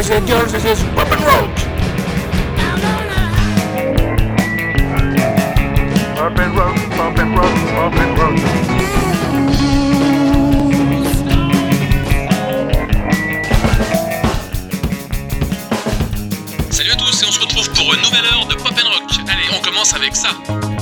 boys and girls, this is Pop and Rock. Pop and Rock, Pop and Rock, Pop and Rock. Salut à tous et on se retrouve pour une nouvelle heure de Pop and Rock. Allez, on commence avec ça.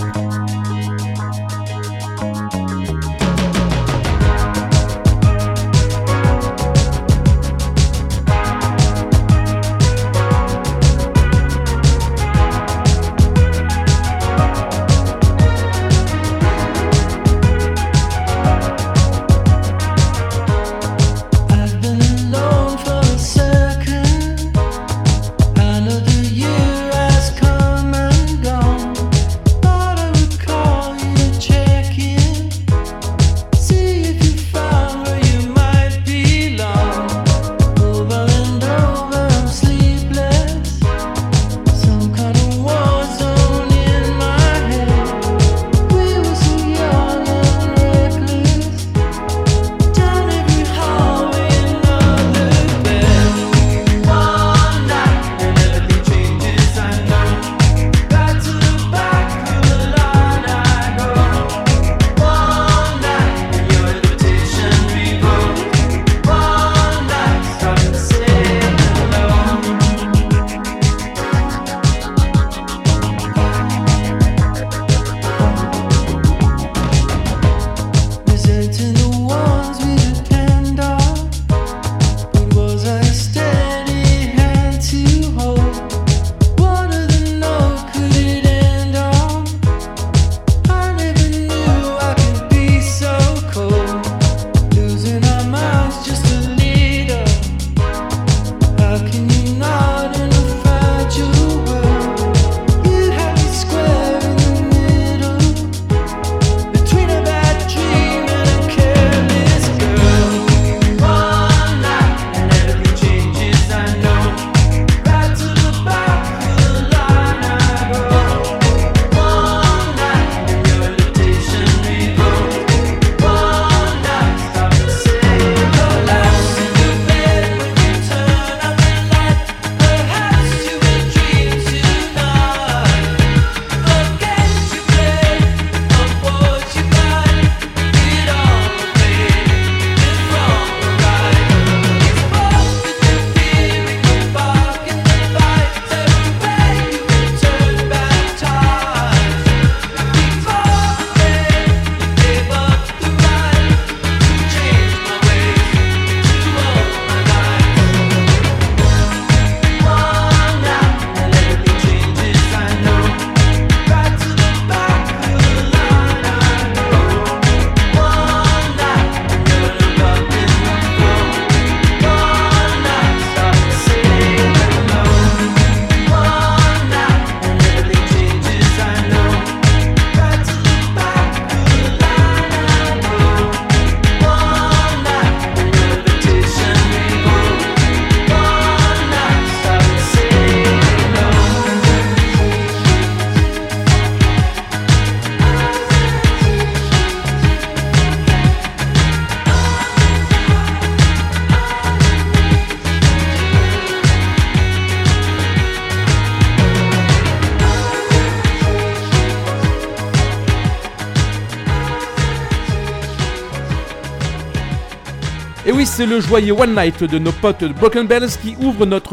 Et oui, c'est le joyeux One Night de nos potes de Broken Bells qui ouvre notre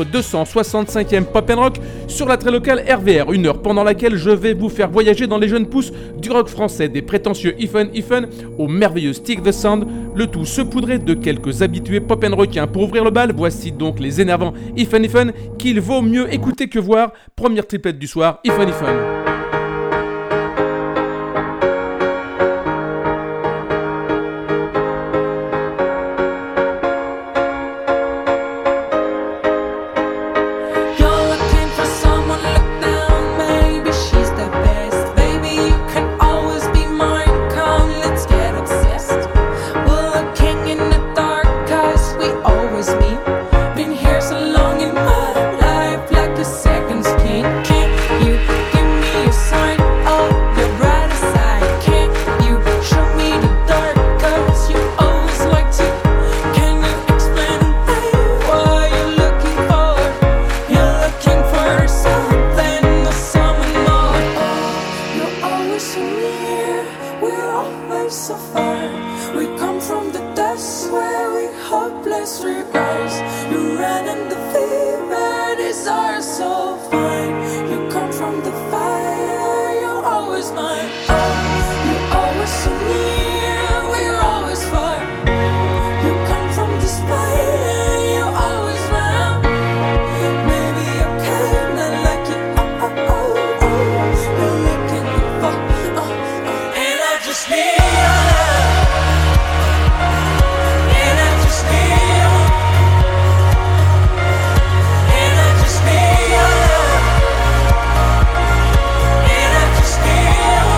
265e Pop and Rock sur la très locale RVR, une heure pendant laquelle je vais vous faire voyager dans les jeunes pousses du rock français, des prétentieux Ifen au merveilleux Stick the Sound, le tout saupoudré de quelques habitués pop and rockiens. Pour ouvrir le bal, voici donc les énervants Ifen qu'il vaut mieux écouter que voir. Première triplette du soir, Ifen. Been here so long in my life, like a second skin. Can't you give me come from the dust where we hopelessly rise. You ran in the fever, desire so fine. You come from the fire, you're always mine. Oh, you're always so near, we're always far. You come from the spine and you're always round. Maybe I kinda like you, oh, oh, oh, oh. You're looking for, oh, oh. And I just need your love. And I just need your, and I just need your love. And I just need your,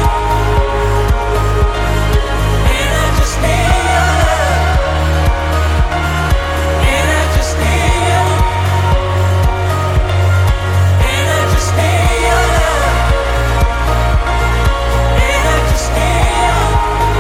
and I just need your love. And I just need your, and I just need your love. And I just need your.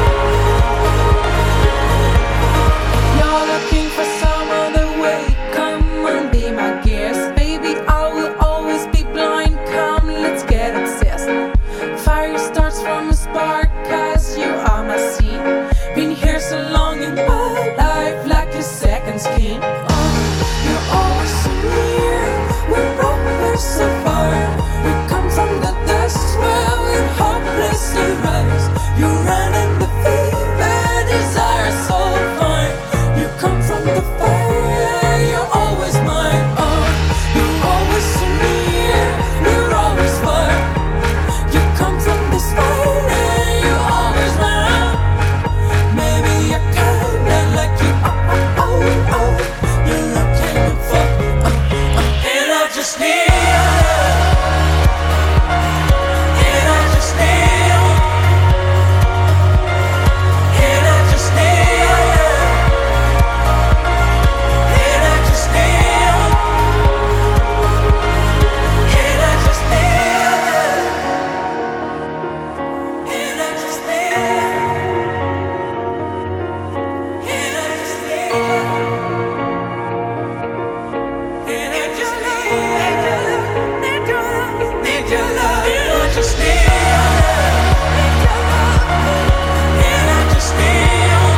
You're looking for someone that way. Come and be my guest. Baby, I will always be blind. Come, let's get obsessed. Fire starts from a spark, cause you are my scene. Been here so long in my life, like a second skin. Oh, you're always so near, we're always so far. We come from the dust where we hopelessly rise. You run in the fever, desire so fine. You come from the fire, you're always mine. Oh, you're always so near, we're always far. You come from this fight and you're always round. Maybe I kinda like you, oh, oh, oh, oh. You're looking for, and I just need your love. And I just need your, and I just need your love. And I just need your, and I just need your love. And I just need your, and I just need your, and I just need your love, need your love, need your love. And I just need your love, need your love. And I just need your,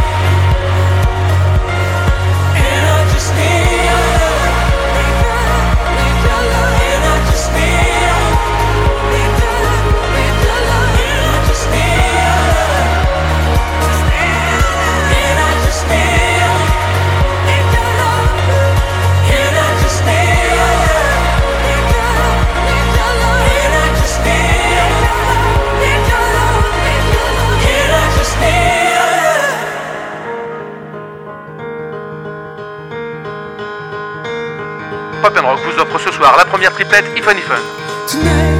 and I just need your love, need your love, need your love. And I just need your, need your love, need your love. And I just need your love, and I just need your, need your love. And I just need your love, need your love, need your love. And I just need your love, need your love, need your love. And I just need your love. Pop and Rock vous offre ce soir la première triplette Ifan Ifan. Tonight,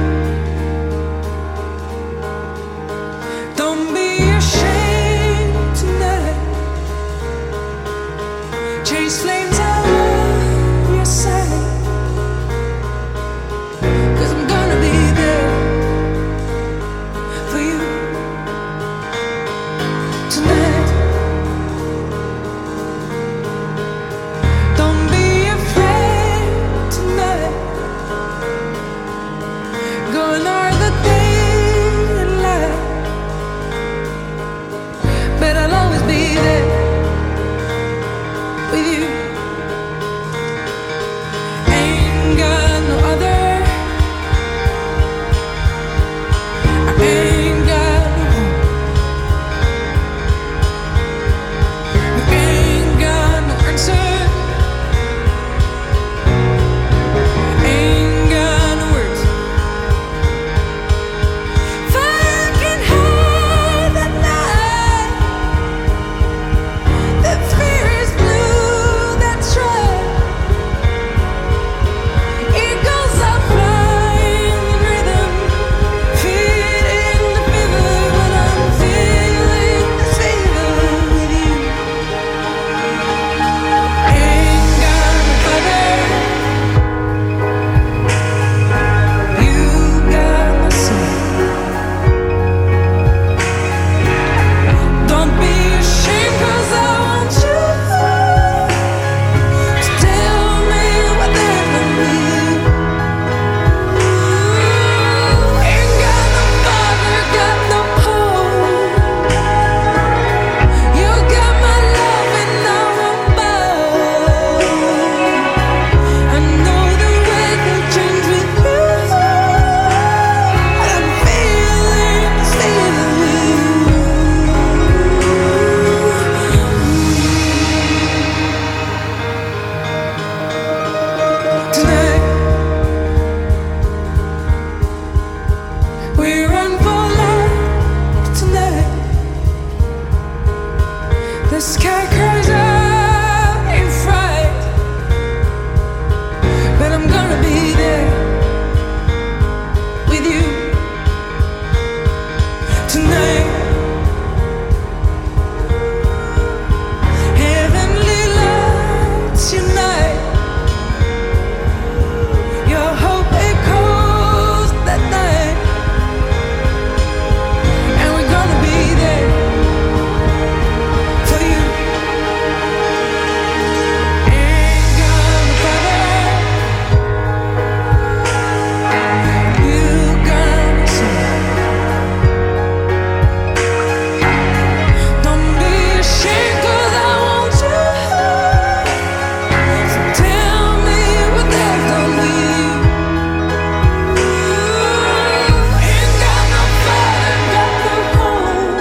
don't be ashamed tonight. Chase flames on your side, 'cause I'm gonna be there for you tonight. Don't be afraid tonight. Gone are the daylight, but I'll always be there with you. 'cause I'm fright, but I'm gonna be there with you tonight. Heavenly lights unite. Your hope echoes that night, and we're gonna be there for you. Ain't gonna fight. You gonna see. Don't be ashamed 'cause I want you. So tell me what they've done with you. Ain't got no father, got no home.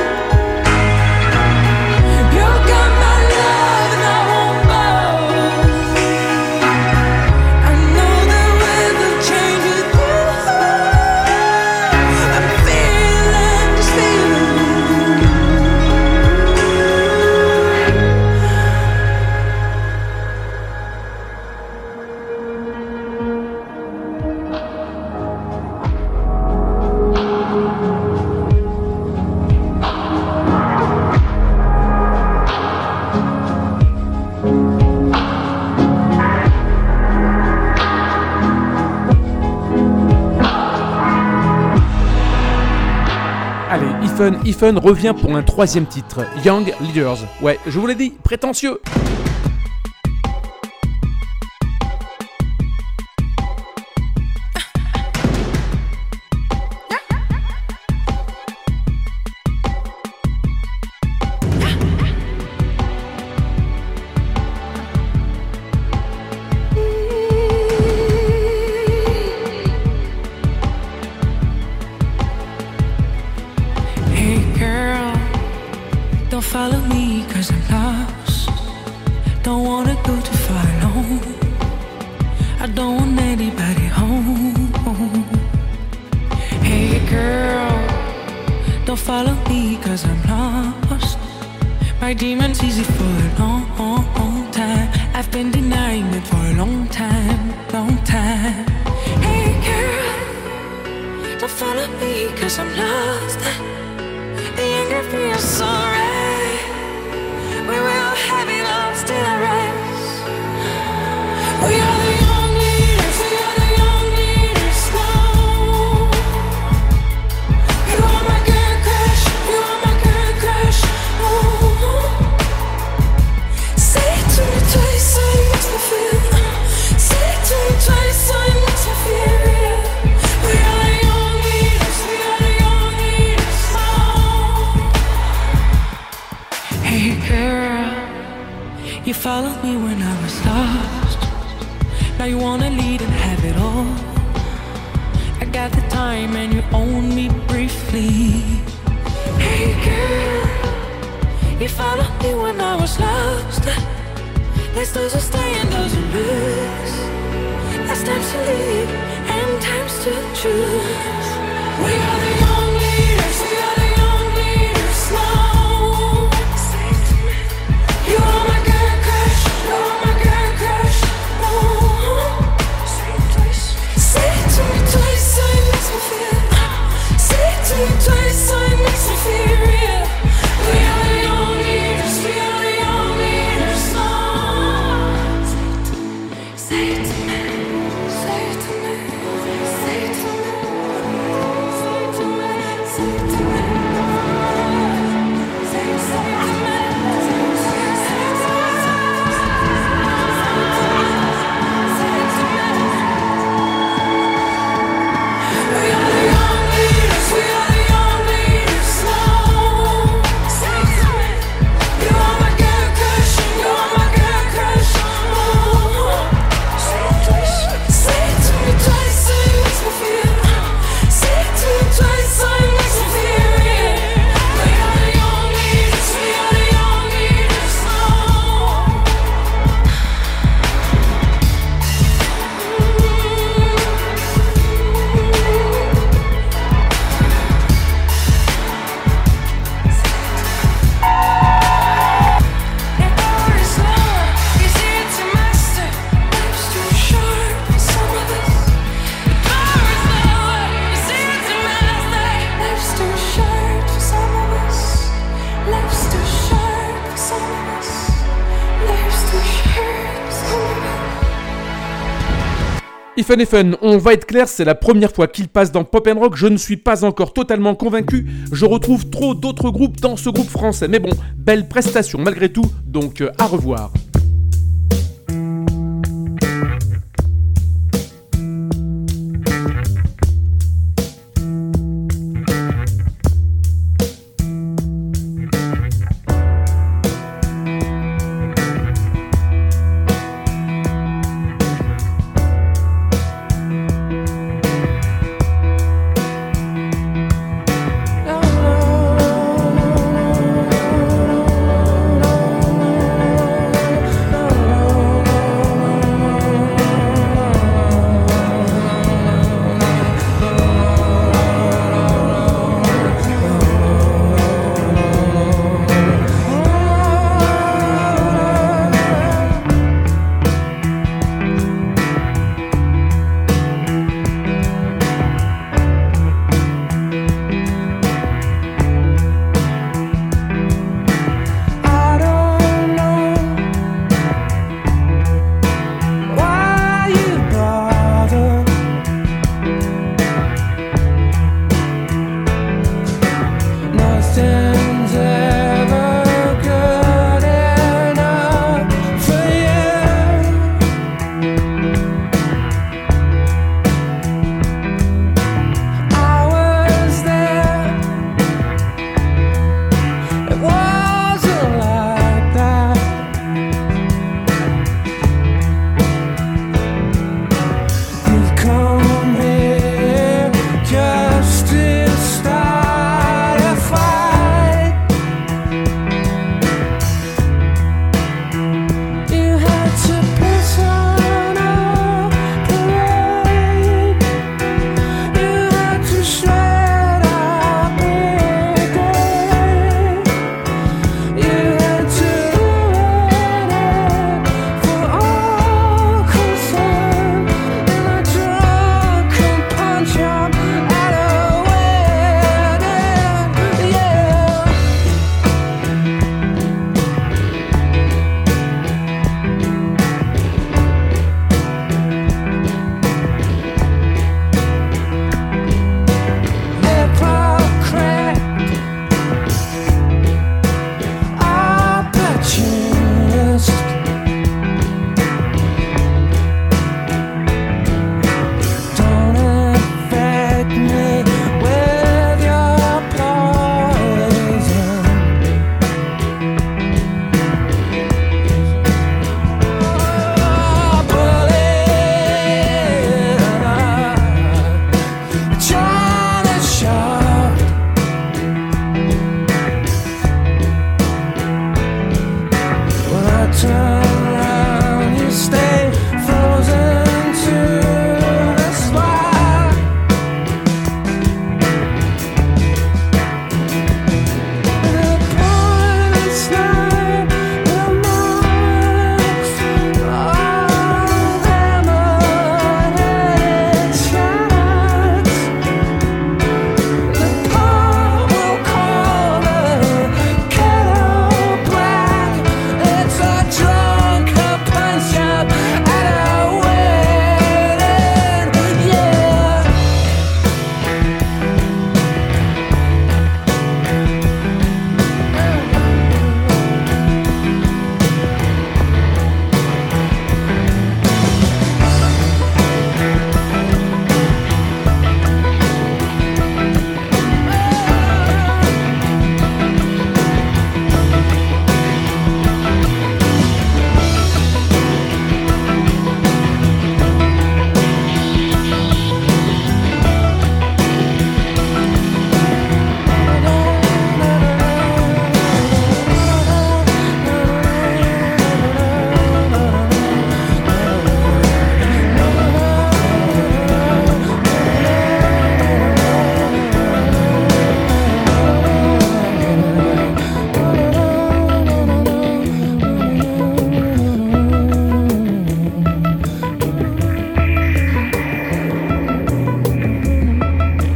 You got my love and I want both. I know the weather changes through. I'm feeling this feeling. Allez, Ethan revient pour un troisième titre, Young Leaders. Ouais, je vous l'ai dit, prétentieux. Hey girl, don't follow me 'cause I'm lost. Don't wanna go too far alone. I don't want anybody home. Hey girl, don't follow me 'cause I'm lost. My demon's easy for a long time. I've been denying it for a long time. Hey girl, don't follow me 'cause I'm lost. The anger feels so right. We will have it all still rise. We are the young leaders. We are the young leaders now. You are my girl crush. You are my girl crush. Oh. Say it to me twice so it makes me feel. Say it to me twice so it makes me feel real. We are the young leaders. We are the young leaders now. Hey girl, you followed me when I was lost. Now you wanna lead and have it all. I got the time and you own me briefly. Hey girl, you followed me when I was lost. There's those who stay and those who lose. There's times to leave and times to choose. We are the young leaders. We are the young leaders now. You are my girl crush. You are my girl crush. Oh. Say it to me twice so it makes me feel. Say it to me twice so it makes me feel real. We are the young leaders. We are the young leaders now. Say it to me. Say it to me. Say it to me. Say it to me. Ifan, on va être clair, c'est la première fois qu'il passe dans Pop & Rock, je ne suis pas encore totalement convaincu, je retrouve trop d'autres groupes dans ce groupe français, mais bon, belle prestation malgré tout, donc à revoir.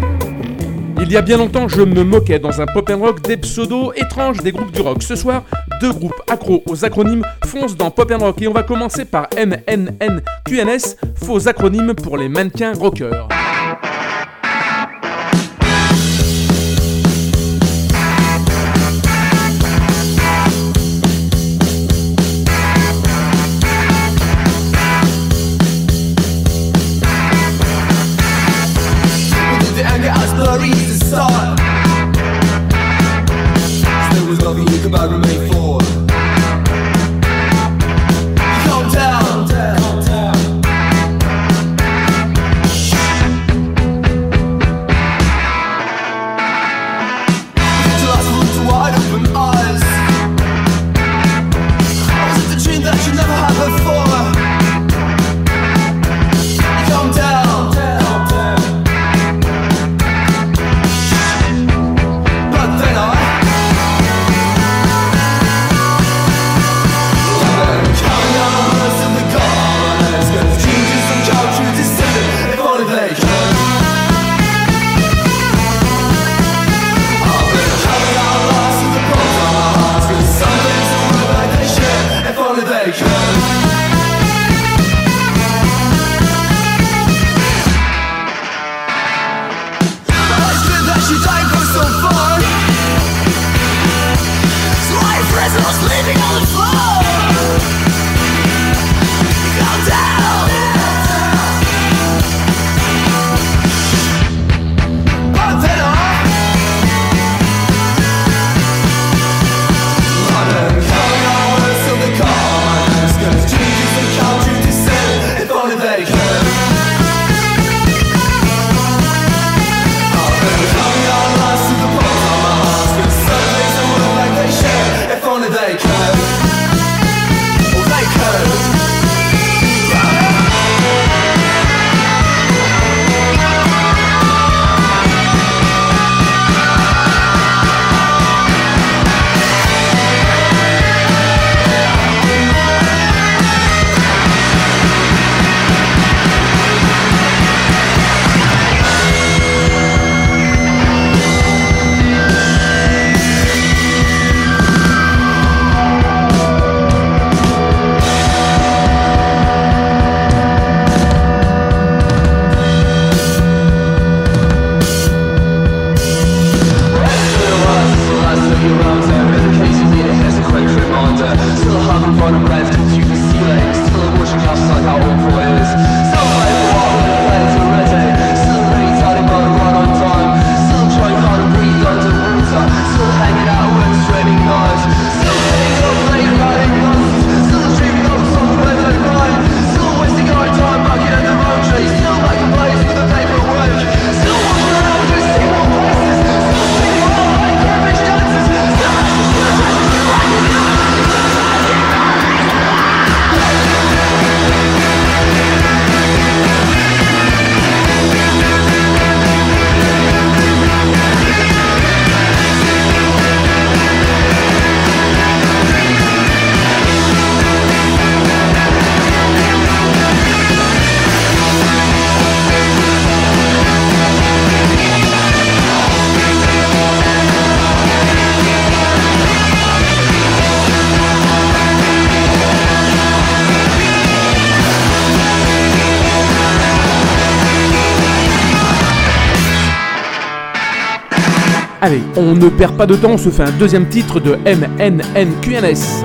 Il y a bien longtemps, je me moquais dans un pop and rock des pseudos étranges des groupes du rock. Ce soir, deux groupes accros aux acronymes foncent dans Pop & Rock et on va commencer par MNNQNS, faux acronyme pour les mannequins rockers. Allez, on ne perd pas de temps, on se fait un deuxième titre de MNNQNS.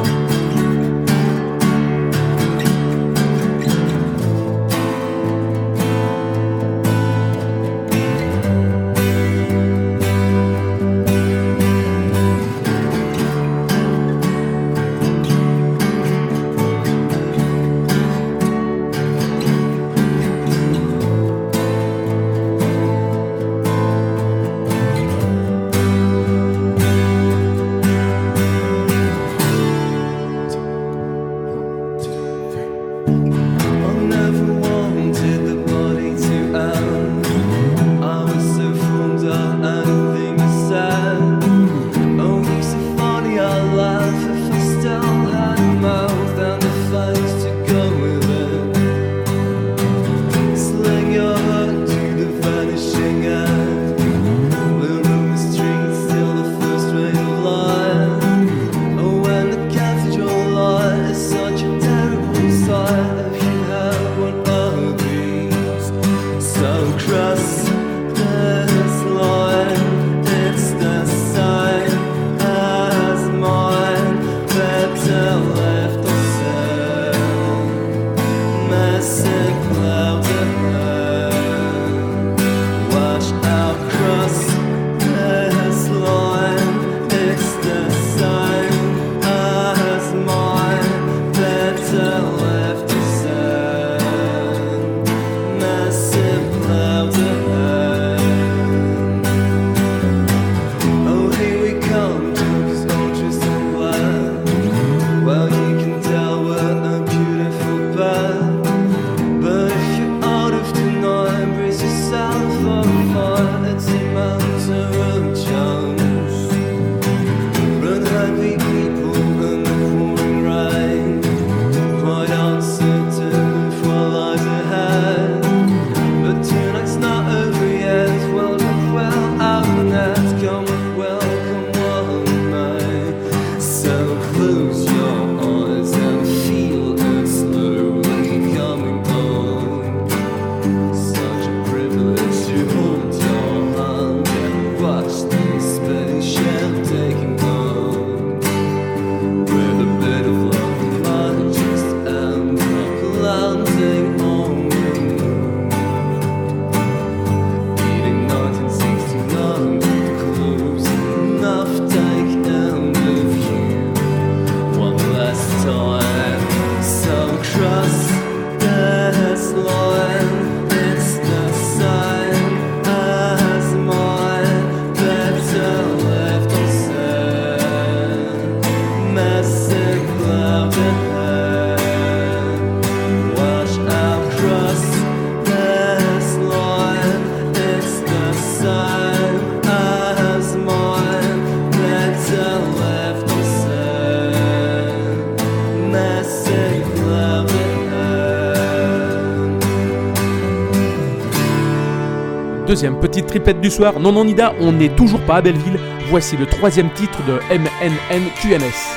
deuxième petite triplette du soir. Non, Nida, on n'est toujours pas à Belleville. Voici le troisième titre de MNNQNS.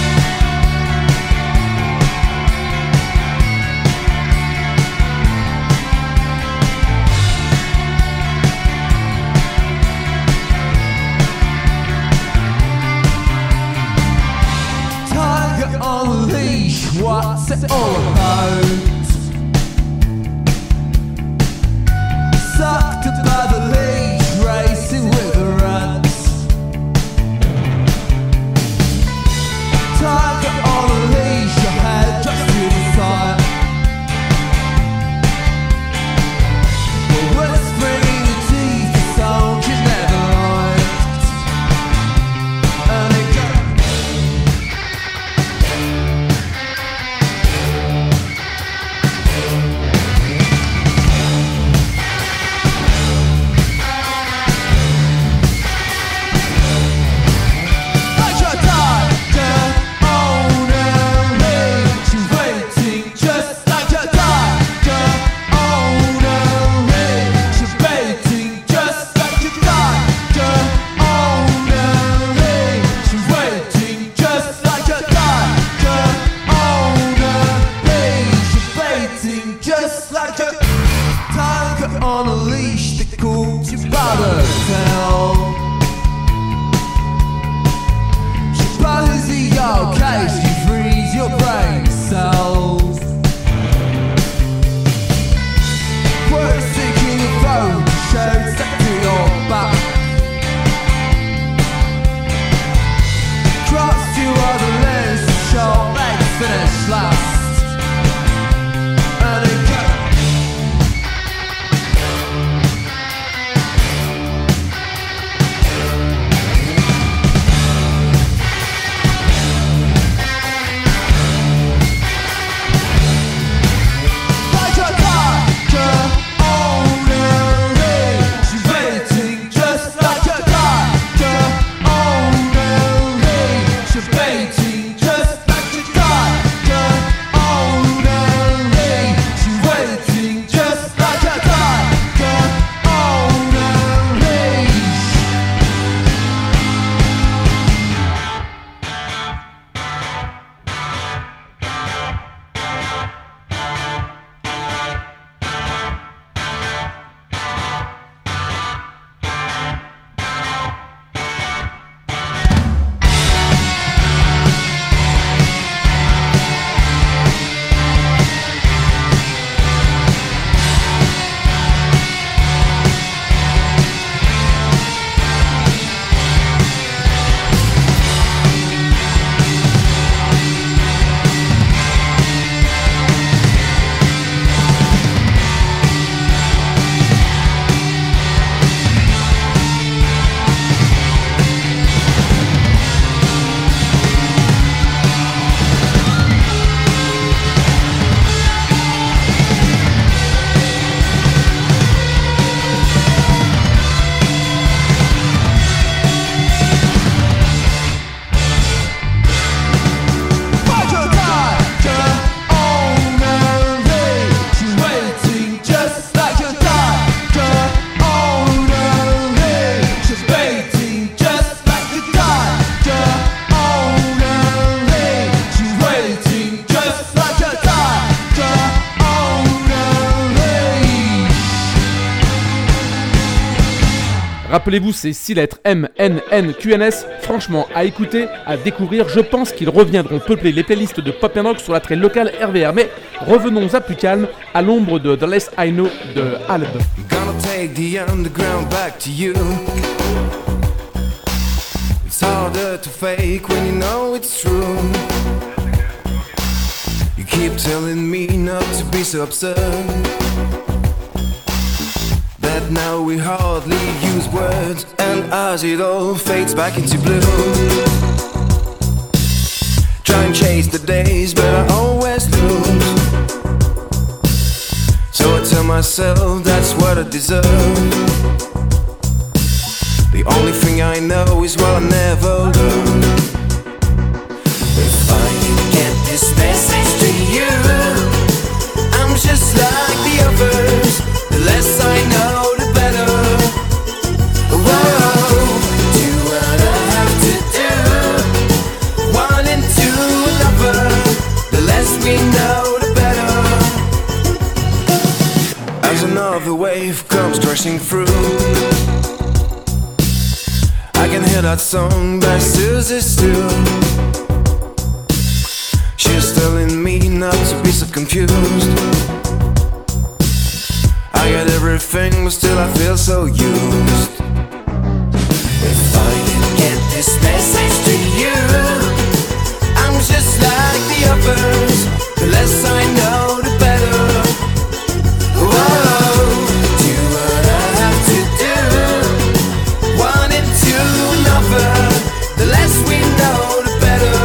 Tiger on a leash, what's it all about? Sucked by the leash, racing with the rats. Tiger on a leash, your head just to the side. But whispering in your teeth, the sound you never liked. And it goes. Just like a tiger on a leash that calls you by the tail. She buzzes the yolk case, she frees your brain cells. Words sticking your phone, shows stuck to your back. Cross to other lanes, short legs finish last. Rappelez-vous ces 6 lettres MNNQNS, franchement à écouter, à découvrir, je pense qu'ils reviendront peupler les playlists de Pop & Rock sur la traîne locale RVR. Mais revenons à plus calme, à l'ombre de The Less I Know de Alb. Gonna take the underground back to you. It's harder to fake when you know it's true. You keep telling me not to be so absurd, that now we hardly use words, and as it all fades back into blue, try and chase the days but I always lose. So I tell myself that's what I deserve. The only thing I know is what I never learned. If I can get this message to you, I'm just like the others. The less I know, the better. wave comes crashing through. I can hear that song by Susie still. She's telling me not to be so confused. I got everything, but still I feel so used. If I didn't get this message to you, I'm just like the others. The less I know, the better. Whoa, do what I have to do. One into another. The less we know, the better.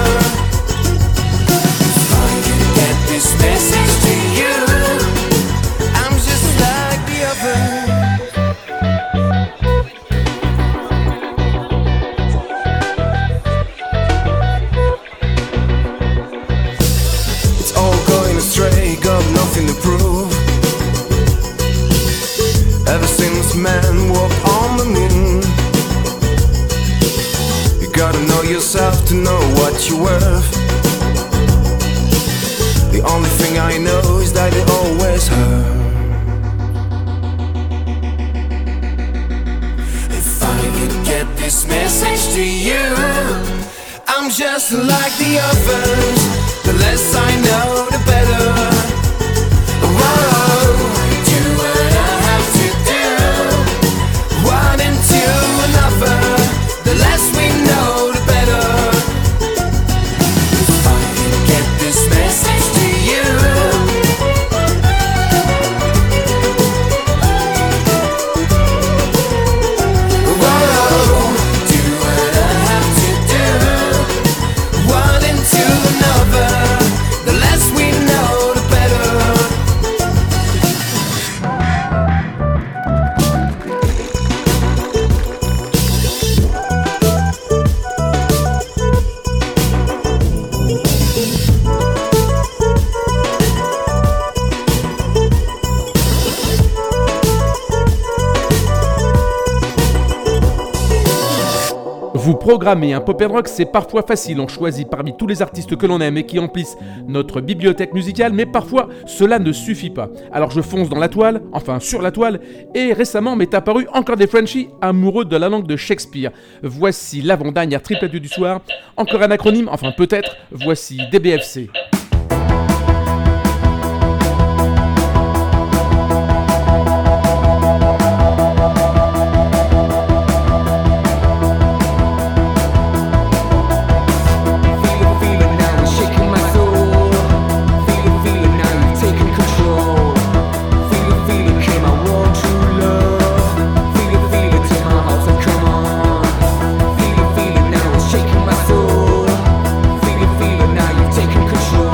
If I didn't get this message to you, I'm just like the others. Astray, got nothing to prove. Ever since man walked on the moon, you gotta know yourself to know what you're worth. The only thing I know is that it always hurt. If I could get this message to you, I'm just like the others. The less I know, the better. Whoa, do what I have to do. One into another. The less we know, the better. If I can get this message to you, whoa, do what I have to do. One into another. The less we know, the better. Vous programmer un pop and rock, c'est parfois facile. On choisit parmi tous les artistes que l'on aime et qui emplissent notre bibliothèque musicale, mais parfois cela ne suffit pas. Alors je fonce dans la toile, enfin sur la toile, et récemment m'est apparu encore des Frenchies amoureux de la langue de Shakespeare. Voici l'avant-dernière triplette du soir, encore un acronyme, enfin peut-être, voici DBFC. Control.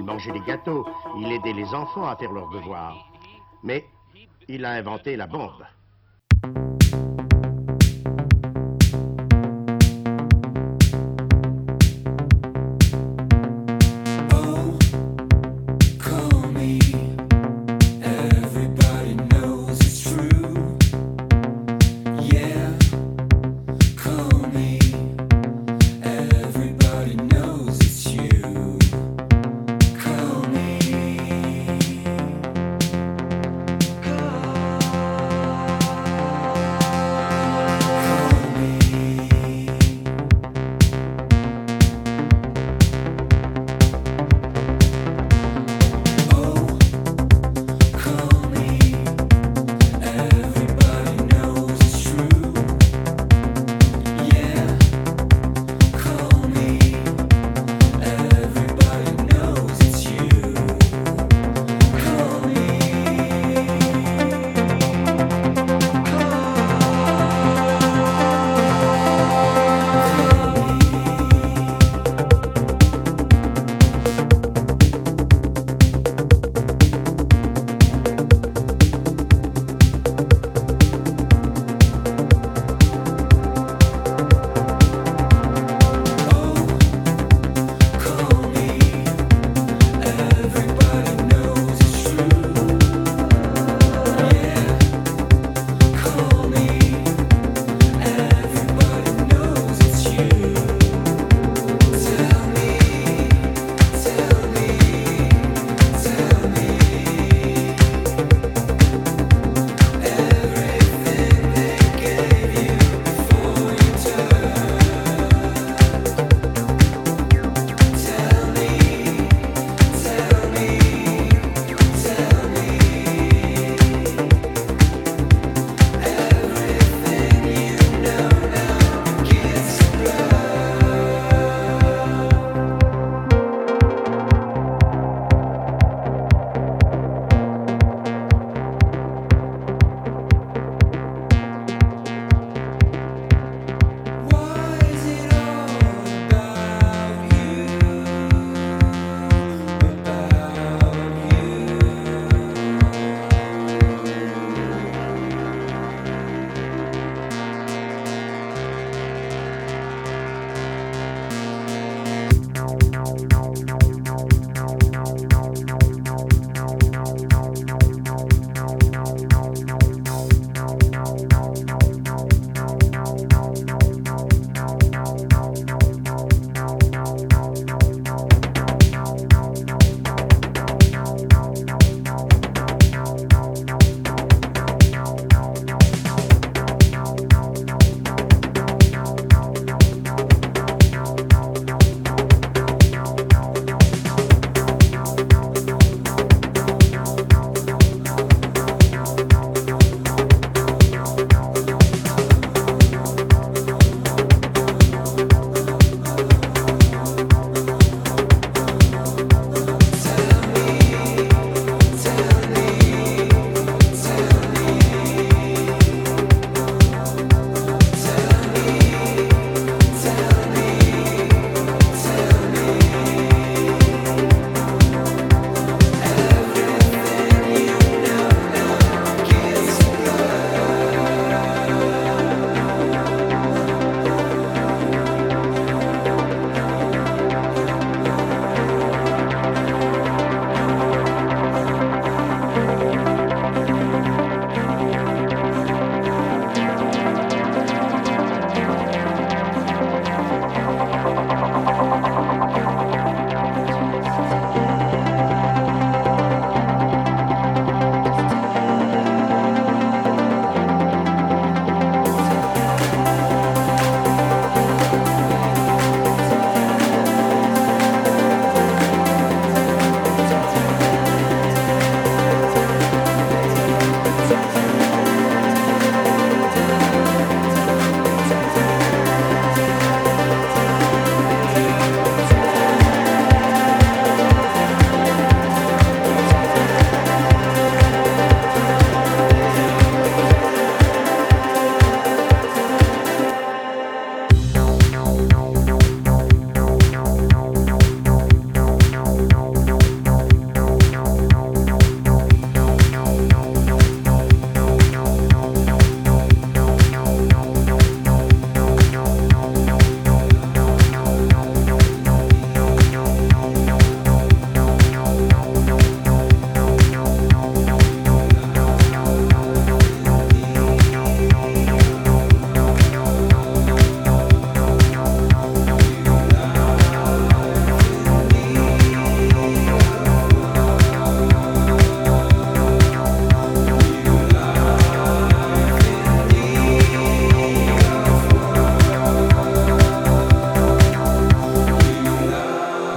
mangeait des gâteaux, il aidait les enfants à faire leurs devoirs. Mais il a inventé la bombe.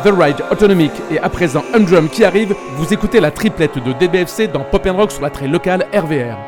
The Ride Autonomic et à présent Undrum qui arrive, vous écoutez la triplette de DBFC dans Pop & Rock sur la très locale RVR.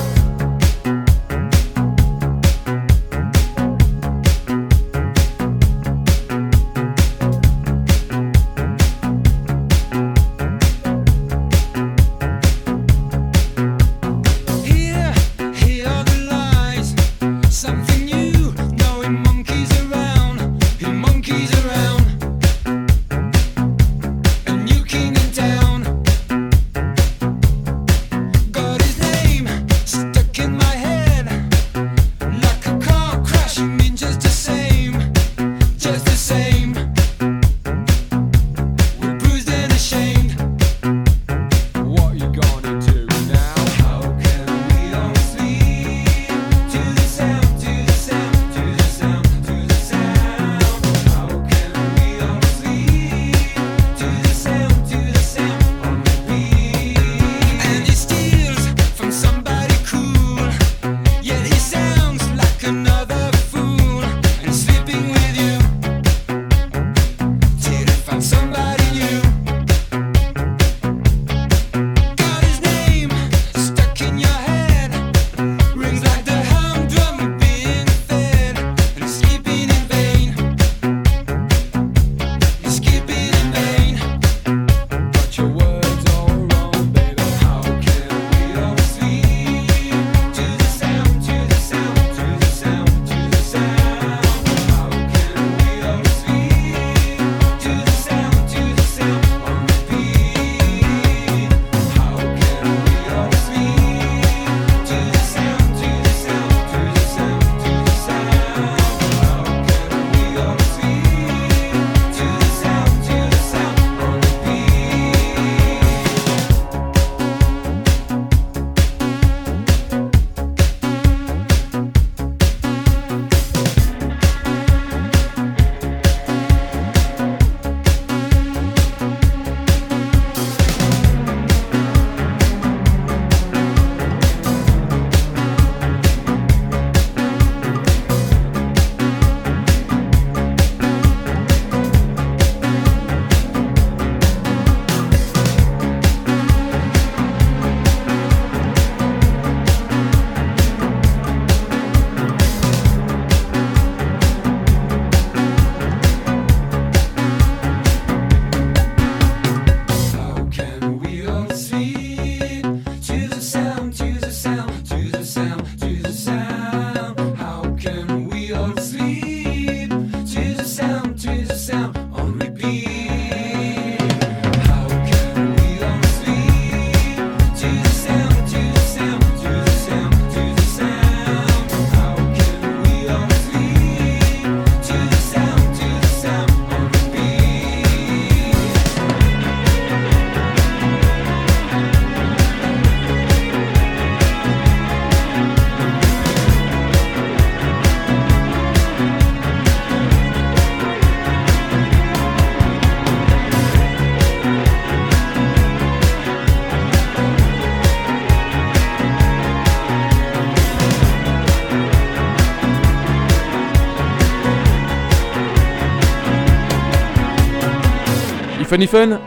Funny Fun,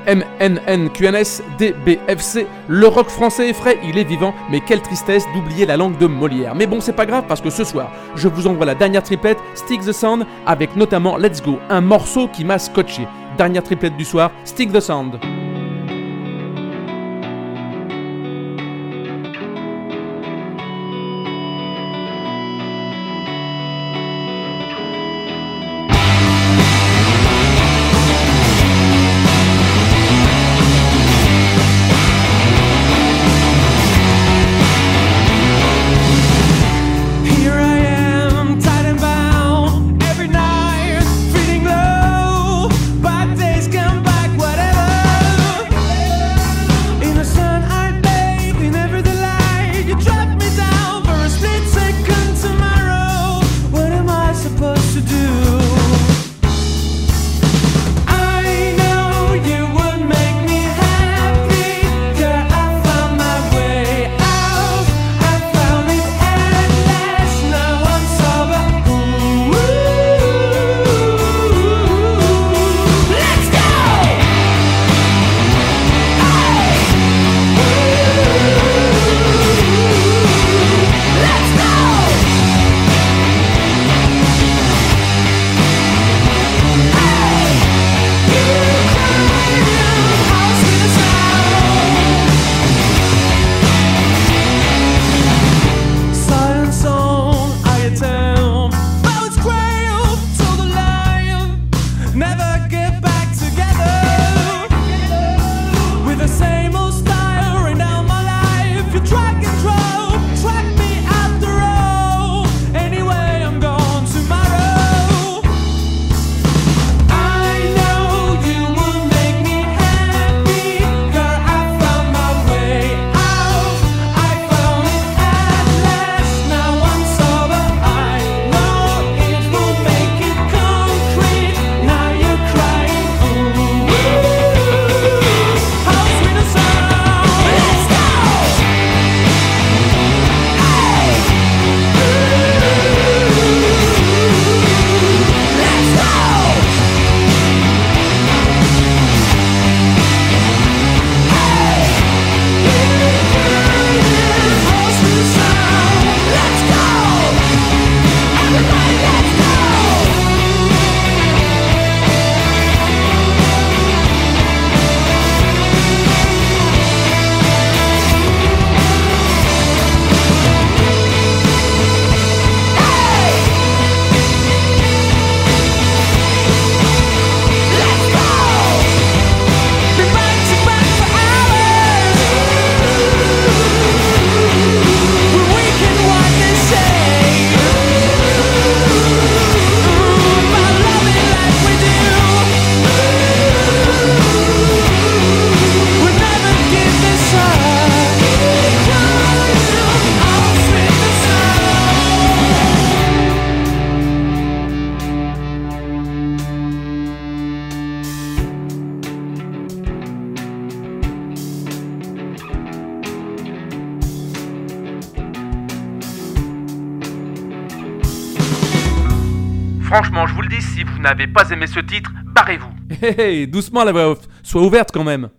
MNNQNS, DBFC, le rock français est frais, il est vivant, mais quelle tristesse d'oublier la langue de Molière. Mais bon, c'est pas grave parce que ce soir, je vous envoie la dernière triplette, Stick the Sound, avec notamment Let's Go, un morceau qui m'a scotché. Dernière triplette du soir, Stick the Sound. Every night, feeling low, bad days come back, whatever. Franchement, je vous le dis, si vous n'avez pas aimé ce titre, barrez-vous. Hé, doucement la voix off, sois ouverte quand même.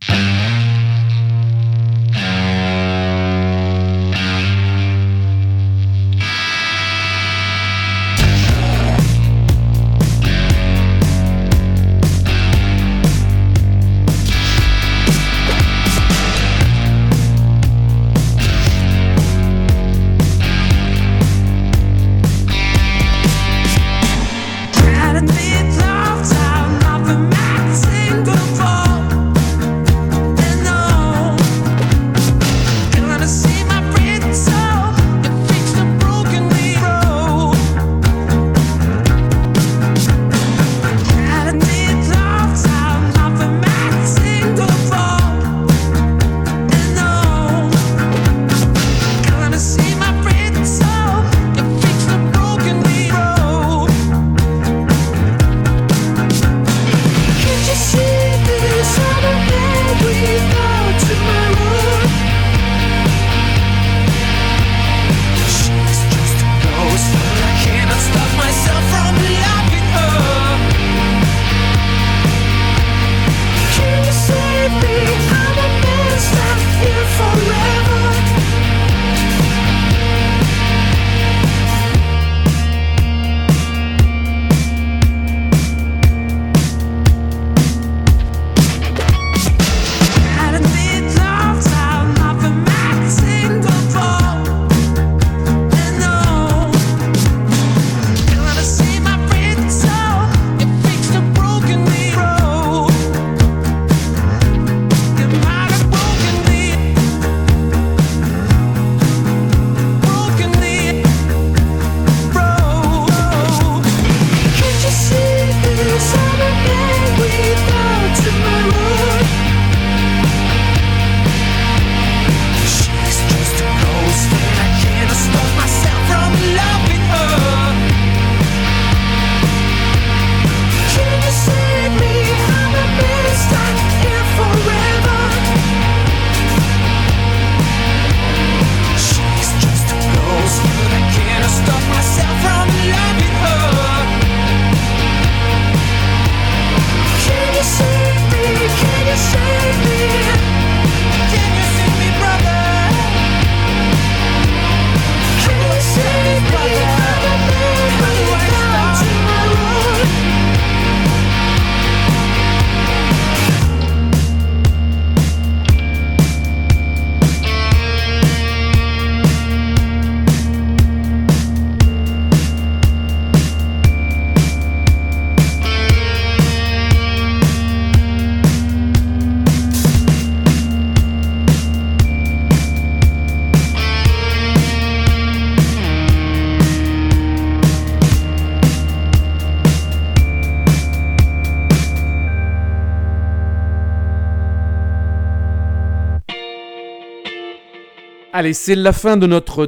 Allez, c'est la fin de notre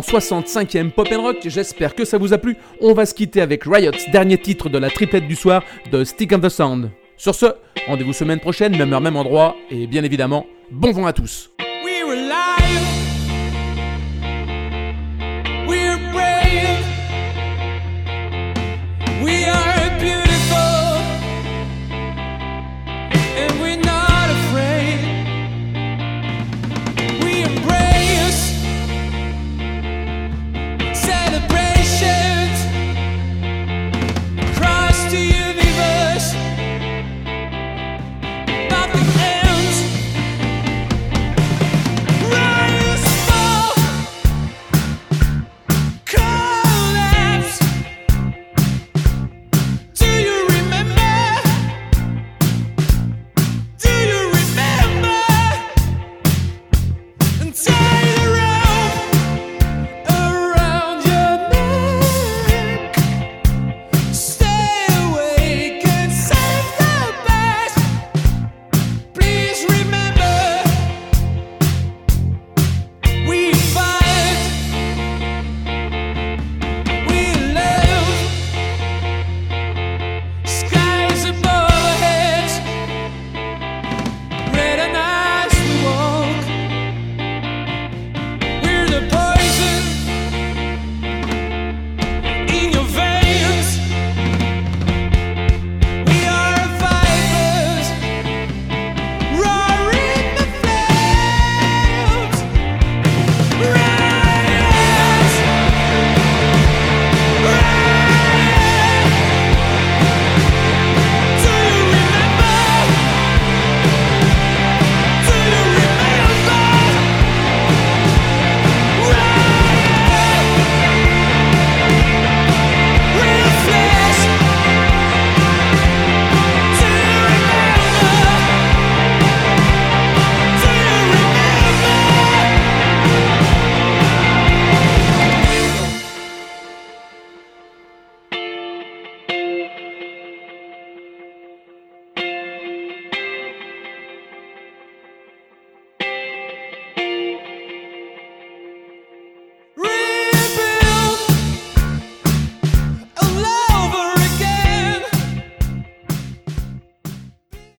265e Pop & Rock, j'espère que ça vous a plu. On va se quitter avec Riot, dernier titre de la triplette du soir de Stick of the Sound. Sur ce, rendez-vous semaine prochaine, même heure, même endroit, et bien évidemment, bon vent à tous.